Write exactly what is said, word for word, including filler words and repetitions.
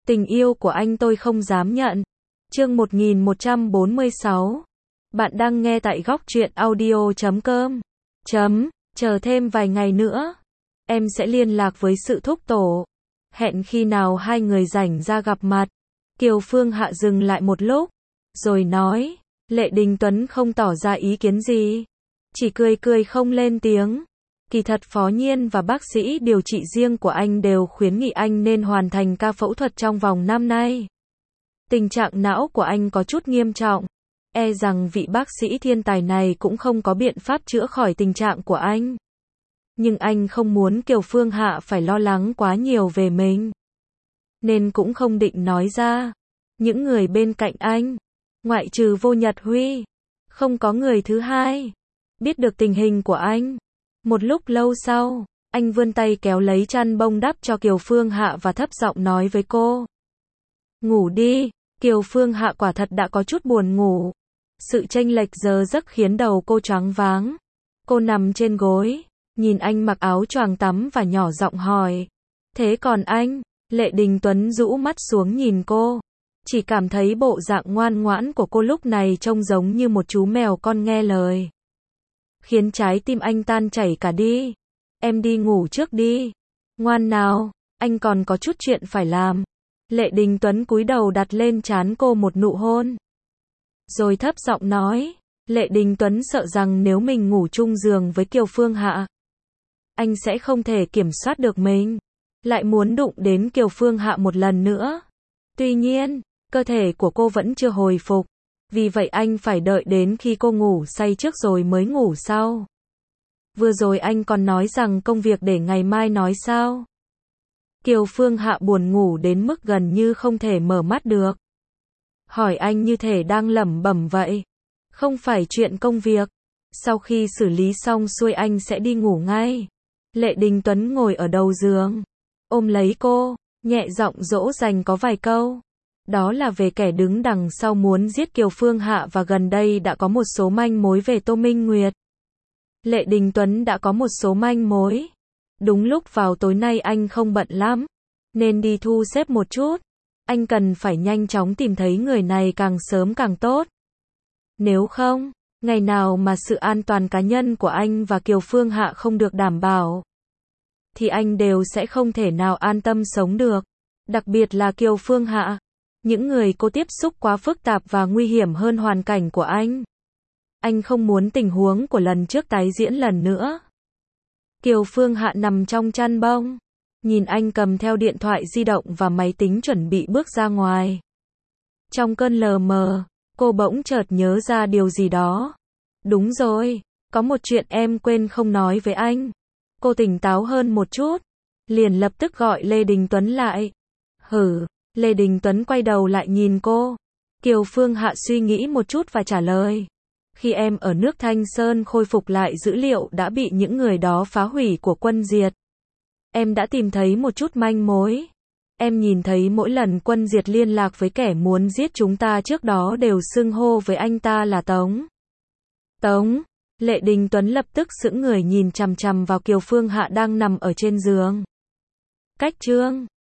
Tình yêu của anh tôi không dám nhận. Chương một nghìn một trăm bốn mươi sáu. Bạn đang nghe tại góc truyện audio chấm com. Chấm, chờ thêm vài ngày nữa. Em sẽ liên lạc với sự thúc tổ. Hẹn khi nào hai người rảnh ra gặp mặt. Kiều Phương Hạ dừng lại một lúc, rồi nói. Lệ Đình Tuấn không tỏ ra ý kiến gì. Chỉ cười cười không lên tiếng. Kỳ thật Phó Nhiên và bác sĩ điều trị riêng của anh đều khuyến nghị anh nên hoàn thành ca phẫu thuật trong vòng năm nay. Tình trạng não của anh có chút nghiêm trọng. E rằng vị bác sĩ thiên tài này cũng không có biện pháp chữa khỏi tình trạng của anh. Nhưng anh không muốn Kiều Phương Hạ phải lo lắng quá nhiều về mình. Nên cũng không định nói ra. Những người bên cạnh anh, ngoại trừ Vô Nhật Huy, không có người thứ hai biết được tình hình của anh. Một lúc lâu sau, anh vươn tay kéo lấy chăn bông đắp cho Kiều Phương Hạ và thấp giọng nói với cô. Ngủ đi. Kiều Phương Hạ quả thật đã có chút buồn ngủ. Sự chênh lệch giờ giấc khiến đầu cô choáng váng. Cô nằm trên gối, nhìn anh mặc áo choàng tắm và nhỏ giọng hỏi. Thế còn anh? Lệ Đình Tuấn rũ mắt xuống nhìn cô. Chỉ cảm thấy bộ dạng ngoan ngoãn của cô lúc này trông giống như một chú mèo con nghe lời. Khiến trái tim anh tan chảy cả đi. Em đi ngủ trước đi. Ngoan nào, anh còn có chút chuyện phải làm. Lệ Đình Tuấn cúi đầu đặt lên trán cô một nụ hôn. Rồi thấp giọng nói. Lệ Đình Tuấn sợ rằng nếu mình ngủ chung giường với Kiều Phương Hạ, anh sẽ không thể kiểm soát được mình. Lại muốn đụng đến Kiều Phương Hạ một lần nữa. Tuy nhiên, cơ thể của cô vẫn chưa hồi phục. Vì vậy anh phải đợi đến khi cô ngủ say trước rồi mới ngủ sau. Vừa rồi anh còn nói rằng công việc để ngày mai nói sao? Kiều Phương Hạ buồn ngủ đến mức gần như không thể mở mắt được. Hỏi anh như thể đang lẩm bẩm vậy. Không phải chuyện công việc. Sau khi xử lý xong xuôi anh sẽ đi ngủ ngay. Lệ Đình Tuấn ngồi ở đầu giường, ôm lấy cô, nhẹ giọng dỗ dành có vài câu. Đó là về kẻ đứng đằng sau muốn giết Kiều Phương Hạ và gần đây đã có một số manh mối về Tô Minh Nguyệt. Lệ Đình Tuấn đã có một số manh mối. Đúng lúc vào tối nay anh không bận lắm, nên đi thu xếp một chút. Anh cần phải nhanh chóng tìm thấy người này càng sớm càng tốt. Nếu không, ngày nào mà sự an toàn cá nhân của anh và Kiều Phương Hạ không được đảm bảo, thì anh đều sẽ không thể nào an tâm sống được. Đặc biệt là Kiều Phương Hạ. Những người cô tiếp xúc quá phức tạp và nguy hiểm hơn hoàn cảnh của anh. Anh không muốn tình huống của lần trước tái diễn lần nữa. Kiều Phương Hạ nằm trong chăn bông, nhìn anh cầm theo điện thoại di động và máy tính chuẩn bị bước ra ngoài. Trong cơn lờ mờ, cô bỗng chợt nhớ ra điều gì đó. Đúng rồi, có một chuyện em quên không nói với anh. Cô tỉnh táo hơn một chút, liền lập tức gọi Lê Đình Tuấn lại. Hử? Lê Đình Tuấn quay đầu lại nhìn cô. Kiều Phương Hạ suy nghĩ một chút và trả lời. Khi em ở nước Thanh Sơn khôi phục lại dữ liệu đã bị những người đó phá hủy của Quân Diệt, em đã tìm thấy một chút manh mối. Em nhìn thấy mỗi lần Quân Diệt liên lạc với kẻ muốn giết chúng ta trước đó đều xưng hô với anh ta là Tống. Tống? Lệ Đình Tuấn lập tức sững người nhìn chằm chằm vào Kiều Phương Hạ đang nằm ở trên giường. Cách chương